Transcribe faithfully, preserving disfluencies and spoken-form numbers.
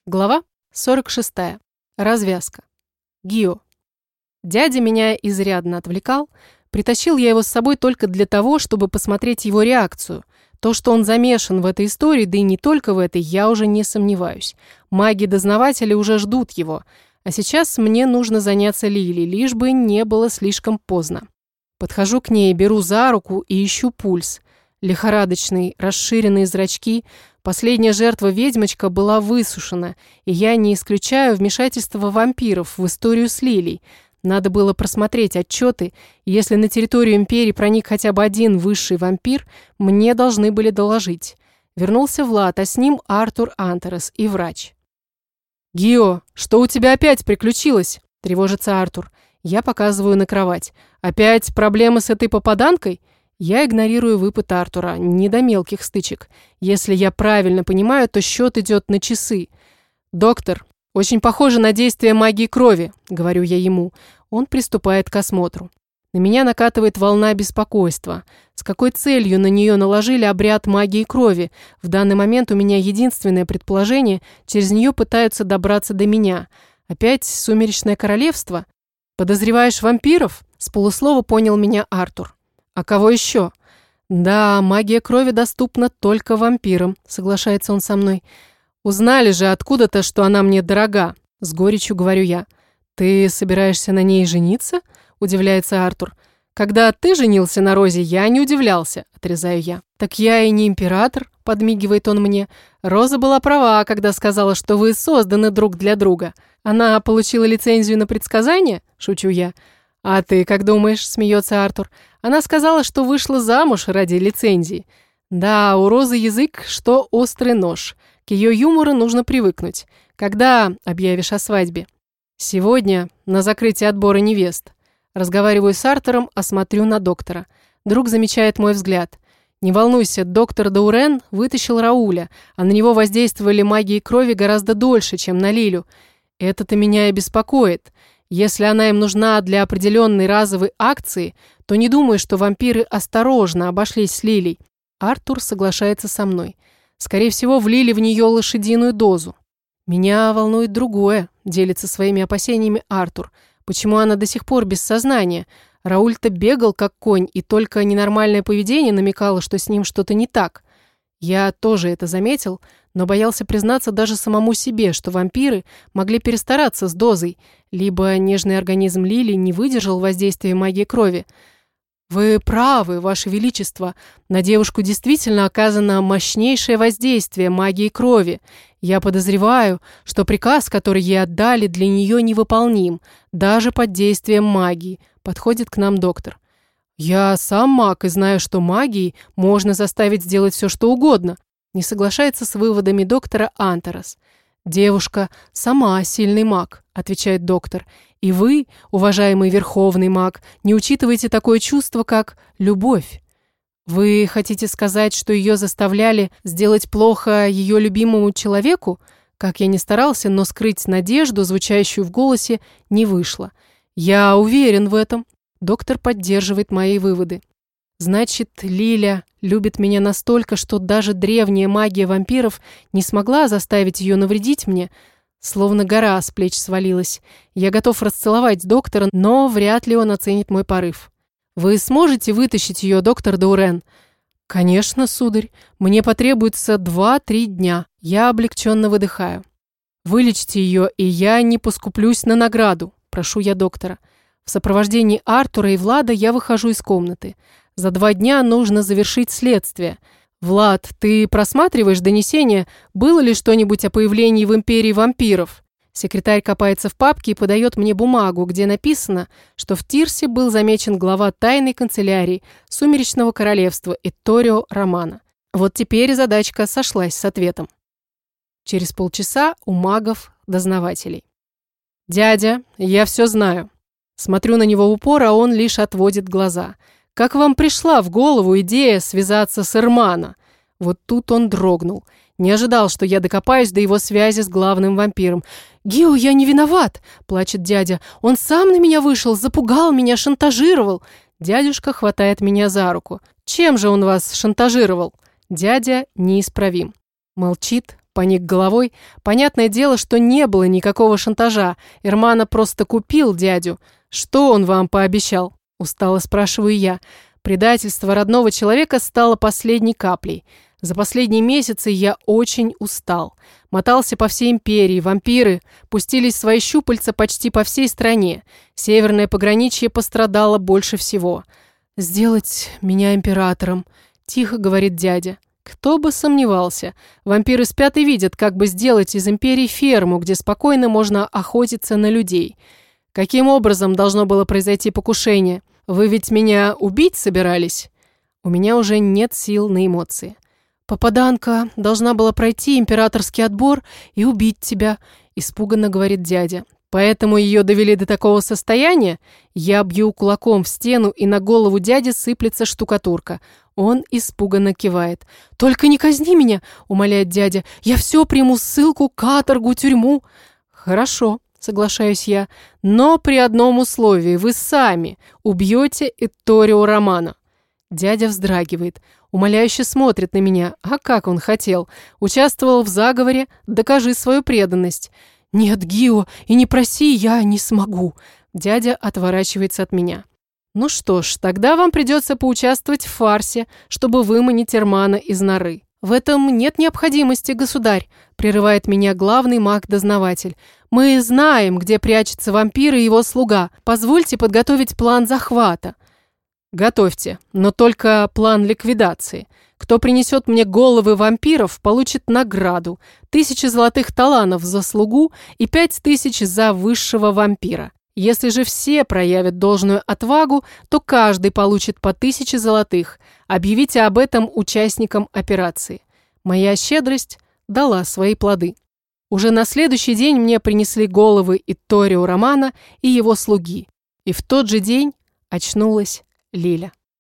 Глава сорок шестая. Развязка. Гио. Дядя меня изрядно отвлекал. Притащил я его с собой только для того, чтобы посмотреть его реакцию. То, что он замешан в этой истории, да и не только в этой, я уже не сомневаюсь. Маги-дознаватели уже ждут его. А сейчас мне нужно заняться Лилей, лишь бы не было слишком поздно. Подхожу к ней, беру за руку и ищу пульс. Лихорадочный, расширенные зрачки. Последняя жертва-ведьмочка была высушена, и я не исключаю вмешательства вампиров в историю с Лилей. Надо было просмотреть отчеты, и если на территорию Империи проник хотя бы один высший вампир, мне должны были доложить. Вернулся Влад, а с ним Артур Антерес и врач. «Гио, что у тебя опять приключилось?» – тревожится Артур. Я показываю на кровать. «Опять проблемы с этой попаданкой?» Я игнорирую выпад Артура, не до мелких стычек. Если я правильно понимаю, то счет идет на часы. «Доктор, очень похоже на действие магии крови», — говорю я ему. Он приступает к осмотру. На меня накатывает волна беспокойства. С какой целью на нее наложили обряд магии крови? В данный момент у меня единственное предположение, через нее пытаются добраться до меня. Опять сумеречное королевство? Подозреваешь вампиров? С полуслова понял меня Артур. А кого еще? Да, магия крови доступна только вампирам, соглашается он со мной. Узнали же откуда-то, что она мне дорога, с горечью говорю я. Ты собираешься на ней жениться? Удивляется Артур. Когда ты женился на Розе, я не удивлялся, отрезаю я. Так я и не император, подмигивает он мне. Роза была права, когда сказала, что вы созданы друг для друга. Она получила лицензию на предсказание? Шучу я. «А ты как думаешь?» – смеется Артур. «Она сказала, что вышла замуж ради лицензии. Да, у Розы язык, что острый нож. К ее юмору нужно привыкнуть. Когда объявишь о свадьбе?» «Сегодня, на закрытии отбора невест». Разговариваю с Артуром, а смотрю на доктора. Друг замечает мой взгляд. «Не волнуйся, доктор Даурен вытащил Рауля, а на него воздействовали магии крови гораздо дольше, чем на Лилю. Это-то меня и беспокоит. Если она им нужна для определенной разовой акции, то не думаю, что вампиры осторожно обошлись с Лилей». Артур соглашается со мной. Скорее всего, влили в нее лошадиную дозу. «Меня волнует другое», – делится своими опасениями Артур. «Почему она до сих пор без сознания? Рауль-то бегал как конь, и только ненормальное поведение намекало, что с ним что-то не так». Я тоже это заметил, но боялся признаться даже самому себе, что вампиры могли перестараться с дозой, либо нежный организм Лили не выдержал воздействия магии крови. «Вы правы, Ваше Величество, на девушку действительно оказано мощнейшее воздействие магии крови. Я подозреваю, что приказ, который ей отдали, для нее невыполним, даже под действием магии», — подходит к нам доктор. «Я сам маг и знаю, что магией можно заставить сделать все, что угодно», не соглашается с выводами доктора Антерес. «Девушка сама сильный маг», отвечает доктор. «И вы, уважаемый верховный маг, не учитываете такое чувство, как любовь. Вы хотите сказать, что ее заставляли сделать плохо ее любимому человеку?» Как я ни старался, но скрыть надежду, звучащую в голосе, не вышло. «Я уверен в этом». Доктор поддерживает мои выводы. «Значит, Лиля любит меня настолько, что даже древняя магия вампиров не смогла заставить ее навредить мне?» Словно гора с плеч свалилась. Я готов расцеловать доктора, но вряд ли он оценит мой порыв. «Вы сможете вытащить ее, доктор Даурен?» «Конечно, сударь. Мне потребуется два-три дня». Я облегченно выдыхаю. «Вылечите ее, и я не поскуплюсь на награду», прошу я доктора. В сопровождении Артура и Влада я выхожу из комнаты. За два дня нужно завершить следствие. «Влад, ты просматриваешь донесение? Было ли что-нибудь о появлении в Империи вампиров?» Секретарь копается в папке и подает мне бумагу, где написано, что в Тирсе был замечен глава тайной канцелярии Сумеречного королевства Этторио Романо. Вот теперь задачка сошлась с ответом. Через полчаса у магов-дознавателей. «Дядя, я все знаю». Смотрю на него в упор, а он лишь отводит глаза. «Как вам пришла в голову идея связаться с Эрмано?» Вот тут он дрогнул. Не ожидал, что я докопаюсь до его связи с главным вампиром. «Гио, я не виноват!» – плачет дядя. «Он сам на меня вышел, запугал меня, шантажировал!» Дядюшка хватает меня за руку. «Чем же он вас шантажировал?» Дядя неисправим. Молчит, Поник головой. Понятное дело, что не было никакого шантажа. Эрмана просто купил дядю. Что он вам пообещал? Устало спрашиваю я. Предательство родного человека стало последней каплей. За последние месяцы я очень устал. Мотался по всей империи, вампиры пустились в свои щупальца почти по всей стране. Северное пограничье пострадало больше всего. «Сделать меня императором», – тихо говорит дядя. Кто бы сомневался. Вампиры спят и видят, как бы сделать из империи ферму, где спокойно можно охотиться на людей. Каким образом должно было произойти покушение? Вы ведь меня убить собирались? У меня уже нет сил на эмоции. «Попаданка должна была пройти императорский отбор и убить тебя», – испуганно говорит дядя. «Поэтому ее довели до такого состояния?» Я бью кулаком в стену, и на голову дяди сыплется штукатурка. Он испуганно кивает. «Только не казни меня!» – умоляет дядя. «Я все приму: ссылку, каторгу, тюрьму». «Хорошо», – соглашаюсь я, – «но при одном условии: вы сами убьете Итторио Романо». Дядя вздрагивает, умоляюще смотрит на меня. А как он хотел? Участвовал в заговоре, докажи свою преданность. «Нет, Гио, и не проси, я не смогу». Дядя отворачивается от меня. «Ну что ж, тогда вам придется поучаствовать в фарсе, чтобы выманить Эрмана из норы». «В этом нет необходимости, государь», – прерывает меня главный маг-дознаватель. «Мы знаем, где прячется вампир и его слуга. Позвольте подготовить план захвата». «Готовьте, но только план ликвидации. Кто принесет мне головы вампиров, получит награду: тысячи золотых таланов за слугу и пять тысяч за высшего вампира. Если же все проявят должную отвагу, то каждый получит по тысяче золотых. Объявите об этом участникам операции». Моя щедрость дала свои плоды. Уже на следующий день мне принесли головы Итторио Романо и его слуги. И в тот же день очнулась Лиля.